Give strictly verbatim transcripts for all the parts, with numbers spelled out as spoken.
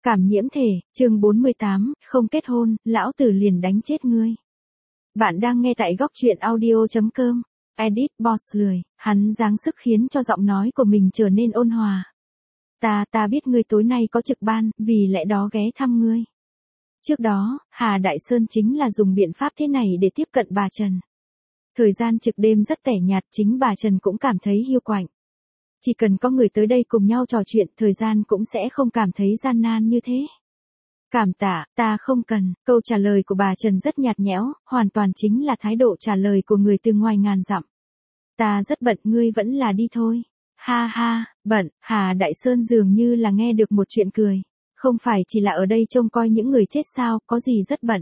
Cảm nhiễm thể, chương bốn mươi tám, không kết hôn, lão tử liền đánh chết ngươi. Bạn đang nghe tại góc truyện audio chấm com. Edit Boss lười, hắn dáng sức khiến cho giọng nói của mình trở nên ôn hòa. Ta, ta biết ngươi tối nay có trực ban, vì lẽ đó ghé thăm ngươi. Trước đó, Hà Đại Sơn chính là dùng biện pháp thế này để tiếp cận bà Trần. Thời gian trực đêm rất tẻ nhạt, chính bà Trần cũng cảm thấy hiu quạnh. Chỉ cần có người tới đây cùng nhau trò chuyện, thời gian cũng sẽ không cảm thấy gian nan như thế. Cảm tạ, ta không cần, câu trả lời của bà Trần rất nhạt nhẽo, hoàn toàn chính là thái độ trả lời của người từ ngoài ngàn dặm. Ta rất bận, ngươi vẫn là đi thôi. Ha ha, bận, Hà Đại Sơn dường như là nghe được một chuyện cười. Không phải chỉ là ở đây trông coi những người chết sao, có gì rất bận.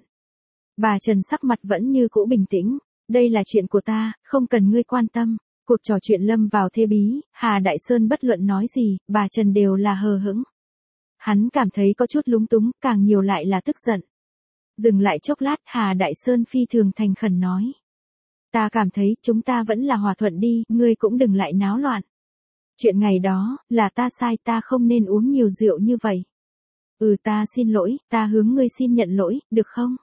Bà Trần sắc mặt vẫn như cũ bình tĩnh, đây là chuyện của ta, không cần ngươi quan tâm. Cuộc trò chuyện lâm vào thê bí, Hà Đại Sơn bất luận nói gì, bà Trần đều là hờ hững. Hắn cảm thấy có chút lúng túng, càng nhiều lại là tức giận. Dừng lại chốc lát, Hà Đại Sơn phi thường thành khẩn nói. Ta cảm thấy chúng ta vẫn là hòa thuận đi, ngươi cũng đừng lại náo loạn. Chuyện ngày đó, là ta sai, ta không nên uống nhiều rượu như vậy. Ừ, ta xin lỗi, ta hướng ngươi xin nhận lỗi, được không?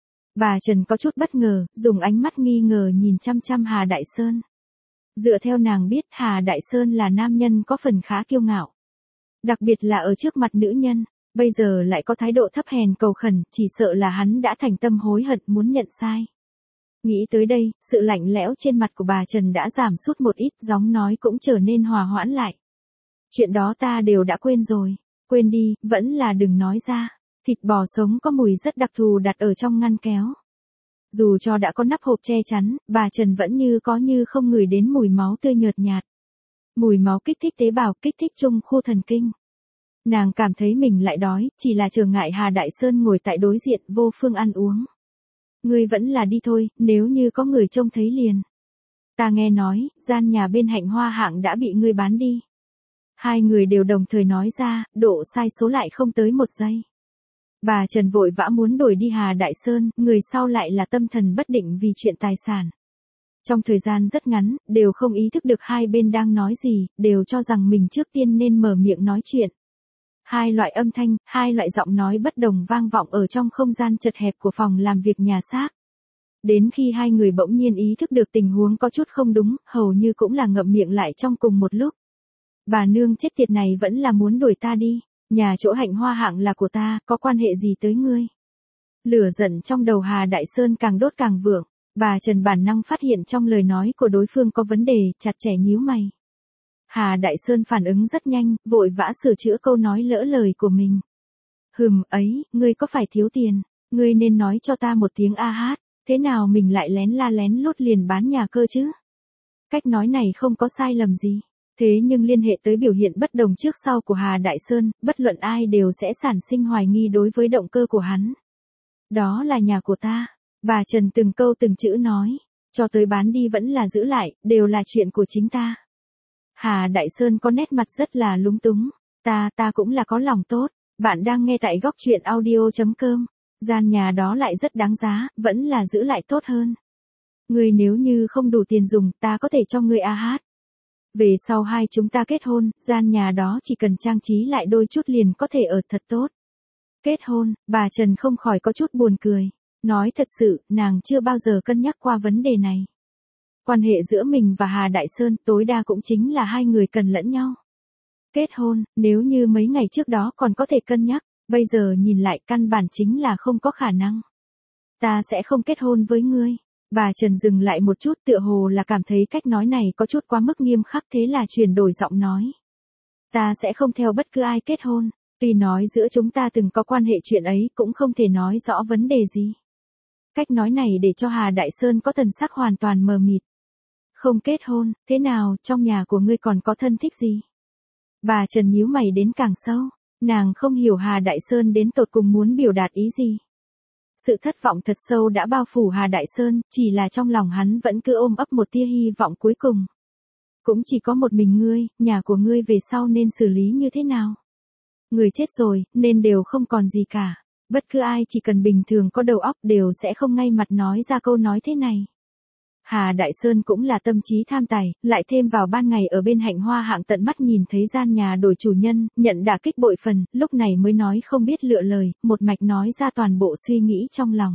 Bà Trần có chút bất ngờ, dùng ánh mắt nghi ngờ nhìn chăm chăm Hà Đại Sơn. Dựa theo nàng biết, Hà Đại Sơn là nam nhân có phần khá kiêu ngạo. Đặc biệt là ở trước mặt nữ nhân, bây giờ lại có thái độ thấp hèn cầu khẩn, chỉ sợ là hắn đã thành tâm hối hận muốn nhận sai. Nghĩ tới đây, sự lạnh lẽo trên mặt của bà Trần đã giảm sút một ít, giọng nói cũng trở nên hòa hoãn lại. Chuyện đó ta đều đã quên rồi, quên đi, vẫn là đừng nói ra. Thịt bò sống có mùi rất đặc thù đặt ở trong ngăn kéo. Dù cho đã có nắp hộp che chắn, bà Trần vẫn như có như không ngửi đến mùi máu tươi nhợt nhạt. Mùi máu kích thích tế bào, kích thích trung khu thần kinh. Nàng cảm thấy mình lại đói, chỉ là trở ngại Hà Đại Sơn ngồi tại đối diện vô phương ăn uống. Ngươi vẫn là đi thôi, nếu như có người trông thấy liền. Ta nghe nói, gian nhà bên Hạnh Hoa Hạng đã bị ngươi bán đi. Hai người đều đồng thời nói ra, độ sai số lại không tới một giây. Bà Trần vội vã muốn đuổi đi Hà Đại Sơn, người sau lại là tâm thần bất định vì chuyện tài sản. Trong thời gian rất ngắn, đều không ý thức được hai bên đang nói gì, đều cho rằng mình trước tiên nên mở miệng nói chuyện. Hai loại âm thanh, hai loại giọng nói bất đồng vang vọng ở trong không gian chật hẹp của phòng làm việc nhà xác. Đến khi hai người bỗng nhiên ý thức được tình huống có chút không đúng, hầu như cũng là ngậm miệng lại trong cùng một lúc. Bà nương chết tiệt này vẫn là muốn đuổi ta đi. Nhà chỗ Hạnh Hoa Hạng là của ta, có quan hệ gì tới ngươi? Lửa giận trong đầu Hà Đại Sơn càng đốt càng vượng, bà Trần bản năng phát hiện trong lời nói của đối phương có vấn đề, chặt chẽ nhíu mày. Hà Đại Sơn phản ứng rất nhanh, vội vã sửa chữa câu nói lỡ lời của mình. Hừm, ấy, ngươi có phải thiếu tiền? Ngươi nên nói cho ta một tiếng a hát, thế nào mình lại lén la lén lút liền bán nhà cơ chứ? Cách nói này không có sai lầm gì. Thế nhưng liên hệ tới biểu hiện bất đồng trước sau của Hà Đại Sơn, bất luận ai đều sẽ sản sinh hoài nghi đối với động cơ của hắn. Đó là nhà của ta. Bà Trần từng câu từng chữ nói, cho tới bán đi vẫn là giữ lại, đều là chuyện của chính ta. Hà Đại Sơn có nét mặt rất là lúng túng. Ta, ta cũng là có lòng tốt. Bạn đang nghe tại góc truyện audio chấm com. Gian nhà đó lại rất đáng giá, vẫn là giữ lại tốt hơn. Ngươi nếu như không đủ tiền dùng, ta có thể cho ngươi a hát. Về sau hai chúng ta kết hôn, gian nhà đó chỉ cần trang trí lại đôi chút liền có thể ở thật tốt. Kết hôn, bà Trần không khỏi có chút buồn cười. Nói thật sự, nàng chưa bao giờ cân nhắc qua vấn đề này. Quan hệ giữa mình và Hà Đại Sơn tối đa cũng chính là hai người cần lẫn nhau. Kết hôn, nếu như mấy ngày trước đó còn có thể cân nhắc, bây giờ nhìn lại căn bản chính là không có khả năng. Ta sẽ không kết hôn với ngươi. Bà Trần dừng lại một chút, tựa hồ là cảm thấy cách nói này có chút quá mức nghiêm khắc, thế là chuyển đổi giọng nói. Ta sẽ không theo bất cứ ai kết hôn, tuy nói giữa chúng ta từng có quan hệ, chuyện ấy cũng không thể nói rõ vấn đề gì. Cách nói này để cho Hà Đại Sơn có thần sắc hoàn toàn mờ mịt. Không kết hôn, thế nào, trong nhà của ngươi còn có thân thích gì? Bà Trần nhíu mày đến càng sâu, nàng không hiểu Hà Đại Sơn đến tột cùng muốn biểu đạt ý gì. Sự thất vọng thật sâu đã bao phủ Hà Đại Sơn, chỉ là trong lòng hắn vẫn cứ ôm ấp một tia hy vọng cuối cùng. Cũng chỉ có một mình ngươi, nhà của ngươi về sau nên xử lý như thế nào? Người chết rồi, nên đều không còn gì cả. Bất cứ ai chỉ cần bình thường có đầu óc đều sẽ không ngay mặt nói ra câu nói thế này. Hà Đại Sơn cũng là tâm trí tham tài, lại thêm vào ban ngày ở bên Hạnh Hoa Hạng tận mắt nhìn thấy gian nhà đổi chủ nhân, nhận đả kích bội phần, lúc này mới nói không biết lựa lời, một mạch nói ra toàn bộ suy nghĩ trong lòng.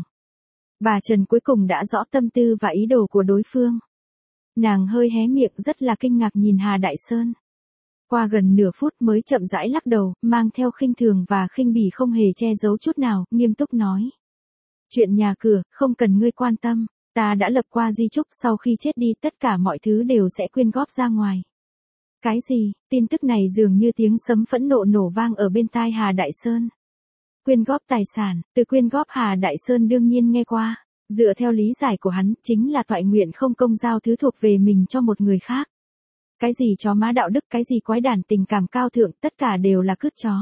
Bà Trần cuối cùng đã rõ tâm tư và ý đồ của đối phương. Nàng hơi hé miệng rất là kinh ngạc nhìn Hà Đại Sơn. Qua gần nửa phút mới chậm rãi lắc đầu, mang theo khinh thường và khinh bỉ không hề che giấu chút nào, nghiêm túc nói. Chuyện nhà cửa, không cần ngươi quan tâm, ta đã lập qua di chúc sau khi chết đi tất cả mọi thứ đều sẽ quyên góp ra ngoài. Cái gì, tin tức này dường như tiếng sấm phẫn nộ nổ vang ở bên tai Hà Đại Sơn. Quyên góp tài sản, từ quyên góp Hà Đại Sơn đương nhiên nghe qua, dựa theo lý giải của hắn chính là toại nguyện không công giao thứ thuộc về mình cho một người khác. Cái gì chó má đạo đức, cái gì quái đản tình cảm cao thượng, tất cả đều là cướp chó.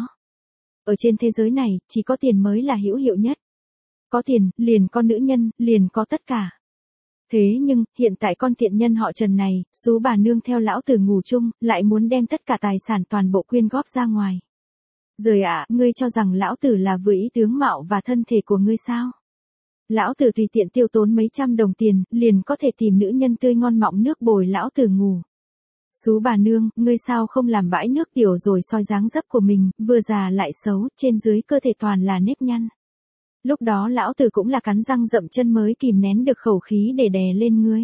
Ở trên thế giới này, chỉ có tiền mới là hữu hiệu nhất. Có tiền, liền có nữ nhân, liền có tất cả. Thế nhưng, hiện tại con tiện nhân họ Trần này, xú bà nương theo lão tử ngủ chung, lại muốn đem tất cả tài sản toàn bộ quyên góp ra ngoài. Rồi ạ, à, ngươi cho rằng lão tử là vừa ý tướng mạo và thân thể của ngươi sao? Lão tử tùy tiện tiêu tốn mấy trăm đồng tiền, liền có thể tìm nữ nhân tươi ngon mọng nước bồi lão tử ngủ. Xú bà nương, ngươi sao không làm bãi nước tiểu rồi soi dáng dấp của mình, vừa già lại xấu, trên dưới cơ thể toàn là nếp nhăn. Lúc đó lão tử cũng là cắn răng dậm chân mới kìm nén được khẩu khí để đè lên ngươi.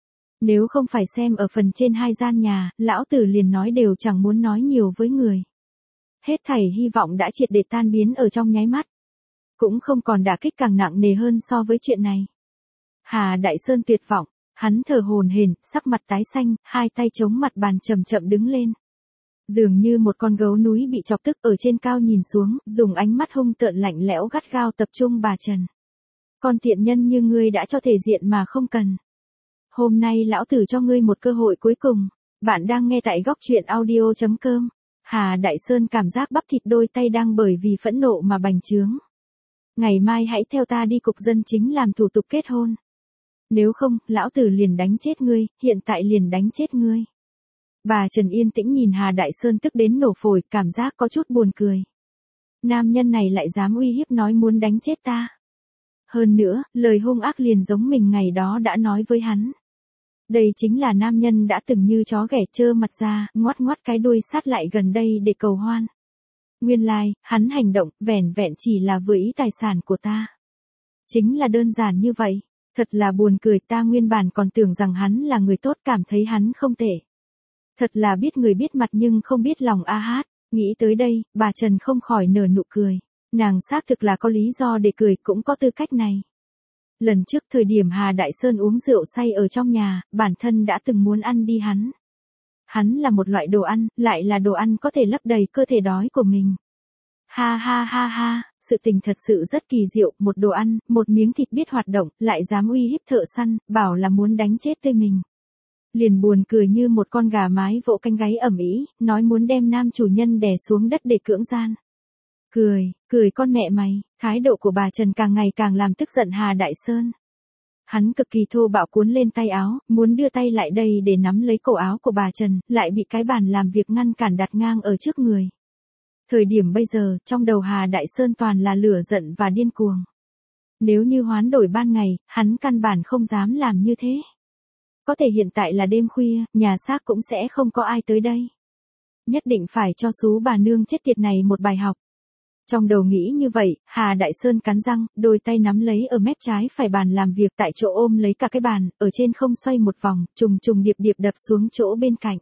Nếu không phải xem ở phần trên hai gian nhà, lão tử liền nói đều chẳng muốn nói nhiều với người. Hết thảy hy vọng đã triệt để tan biến ở trong nháy mắt. Cũng không còn đả kích càng nặng nề hơn so với chuyện này. Hà Đại Sơn tuyệt vọng, hắn thở hổn hển, sắc mặt tái xanh, hai tay chống mặt bàn chậm chậm đứng lên. Dường như một con gấu núi bị chọc tức ở trên cao nhìn xuống, dùng ánh mắt hung tợn lạnh lẽo gắt gao tập trung bà Trần. Con tiện nhân như ngươi đã cho thể diện mà không cần. Hôm nay lão tử cho ngươi một cơ hội cuối cùng. Bạn đang nghe tại góc truyện audio chấm com. Hà Đại Sơn cảm giác bắp thịt đôi tay đang bởi vì phẫn nộ mà bành trướng. Ngày mai hãy theo ta đi cục dân chính làm thủ tục kết hôn. Nếu không, lão tử liền đánh chết ngươi, hiện tại liền đánh chết ngươi. Bà Trần yên tĩnh nhìn Hà Đại Sơn tức đến nổ phổi, cảm giác có chút buồn cười. Nam nhân này lại dám uy hiếp nói muốn đánh chết ta. Hơn nữa, lời hung ác liền giống mình ngày đó đã nói với hắn. Đây chính là nam nhân đã từng như chó ghẻ trơ mặt ra, ngoắt ngoắt cái đuôi sát lại gần đây để cầu hoan. Nguyên lai, like, hắn hành động, vẻn vẹn chỉ là vừa ý tài sản của ta. Chính là đơn giản như vậy. Thật là buồn cười, ta nguyên bản còn tưởng rằng hắn là người tốt, cảm thấy hắn không tệ. Thật là biết người biết mặt nhưng không biết lòng a hát. Nghĩ tới đây, bà Trần không khỏi nở nụ cười. Nàng xác thực là có lý do để cười, cũng có tư cách này. Lần trước thời điểm Hà Đại Sơn uống rượu say ở trong nhà, bản thân đã từng muốn ăn đi hắn. Hắn là một loại đồ ăn, lại là đồ ăn có thể lấp đầy cơ thể đói của mình. Ha ha ha ha, sự tình thật sự rất kỳ diệu, một đồ ăn, một miếng thịt biết hoạt động, lại dám uy hiếp thợ săn, bảo là muốn đánh chết tươi mình. Liền buồn cười như một con gà mái vỗ cánh gáy ẩm ĩ, nói muốn đem nam chủ nhân đè xuống đất để cưỡng gian. Cười, cười con mẹ mày, thái độ của bà Trần càng ngày càng làm tức giận Hà Đại Sơn. Hắn cực kỳ thô bạo cuốn lên tay áo, muốn đưa tay lại đây để nắm lấy cổ áo của bà Trần, lại bị cái bàn làm việc ngăn cản đặt ngang ở trước người. Thời điểm bây giờ, trong đầu Hà Đại Sơn toàn là lửa giận và điên cuồng. Nếu như hoán đổi ban ngày, hắn căn bản không dám làm như thế. Có thể hiện tại là đêm khuya, nhà xác cũng sẽ không có ai tới đây. Nhất định phải cho xú bà nương chết tiệt này một bài học. Trong đầu nghĩ như vậy, Hà Đại Sơn cắn răng, đôi tay nắm lấy ở mép trái phải bàn làm việc tại chỗ ôm lấy cả cái bàn, ở trên không xoay một vòng, trùng trùng điệp điệp đập xuống chỗ bên cạnh.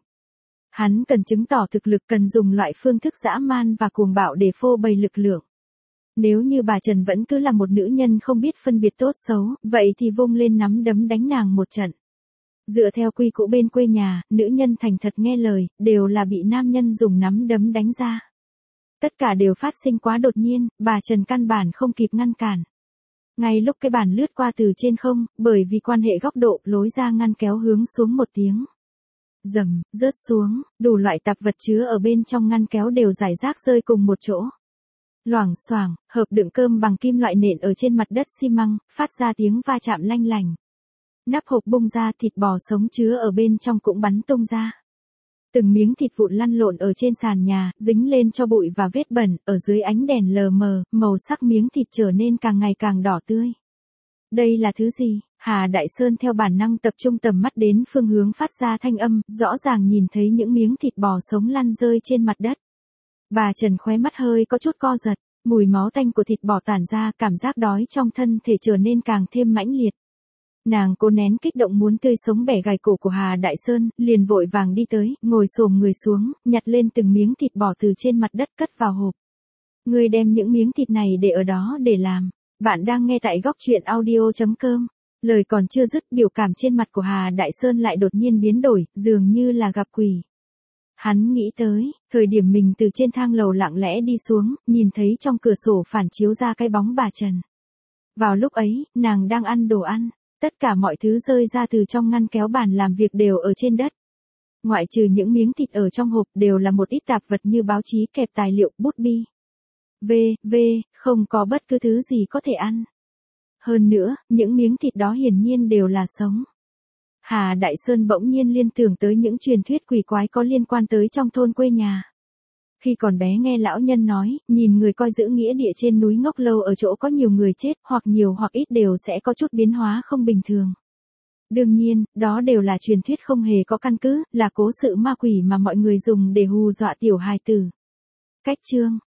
Hắn cần chứng tỏ thực lực, cần dùng loại phương thức dã man và cuồng bạo để phô bày lực lượng. Nếu như bà Trần vẫn cứ là một nữ nhân không biết phân biệt tốt xấu, vậy thì vung lên nắm đấm đánh nàng một trận. Dựa theo quy củ bên quê nhà, nữ nhân thành thật nghe lời, đều là bị nam nhân dùng nắm đấm đánh ra. Tất cả đều phát sinh quá đột nhiên, bà Trần căn bản không kịp ngăn cản. Ngay lúc cái bàn lướt qua từ trên không, bởi vì quan hệ góc độ, lối ra ngăn kéo hướng xuống một tiếng. Rầm, rớt xuống, đủ loại tạp vật chứa ở bên trong ngăn kéo đều rải rác rơi cùng một chỗ. Loảng xoảng, hộp đựng cơm bằng kim loại nện ở trên mặt đất xi măng, phát ra tiếng va chạm lanh lành. Nắp hộp bung ra, thịt bò sống chứa ở bên trong cũng bắn tung ra. Từng miếng thịt vụn lăn lộn ở trên sàn nhà, dính lên cho bụi và vết bẩn, ở dưới ánh đèn lờ mờ, màu sắc miếng thịt trở nên càng ngày càng đỏ tươi. Đây là thứ gì? Hà Đại Sơn theo bản năng tập trung tầm mắt đến phương hướng phát ra thanh âm, rõ ràng nhìn thấy những miếng thịt bò sống lăn rơi trên mặt đất. Bà Trần khóe mắt hơi có chút co giật, mùi máu tanh của thịt bò tản ra, cảm giác đói trong thân thể trở nên càng thêm mãnh liệt. Nàng cố nén kích động muốn tươi sống bẻ gãy cổ của Hà Đại Sơn, liền vội vàng đi tới, ngồi xổm người xuống, nhặt lên từng miếng thịt bò từ trên mặt đất cất vào hộp. Ngươi đem những miếng thịt này để ở đó để làm. Bạn đang nghe tại góc truyện audio chấm com. Lời còn chưa dứt, biểu cảm trên mặt của Hà Đại Sơn lại đột nhiên biến đổi, dường như là gặp quỷ. Hắn nghĩ tới, thời điểm mình từ trên thang lầu lặng lẽ đi xuống, nhìn thấy trong cửa sổ phản chiếu ra cái bóng bà Trần. Vào lúc ấy, nàng đang ăn đồ ăn, tất cả mọi thứ rơi ra từ trong ngăn kéo bàn làm việc đều ở trên đất. Ngoại trừ những miếng thịt ở trong hộp đều là một ít tạp vật như báo chí, kẹp tài liệu, bút bi. V, V, không có bất cứ thứ gì có thể ăn. Hơn nữa, những miếng thịt đó hiển nhiên đều là sống. Hà Đại Sơn bỗng nhiên liên tưởng tới những truyền thuyết quỷ quái có liên quan tới trong thôn quê nhà. Khi còn bé nghe lão nhân nói, nhìn người coi giữ nghĩa địa trên núi ngốc lâu ở chỗ có nhiều người chết, hoặc nhiều hoặc ít đều sẽ có chút biến hóa không bình thường. Đương nhiên, đó đều là truyền thuyết không hề có căn cứ, là cố sự ma quỷ mà mọi người dùng để hù dọa tiểu hài tử. Cách chương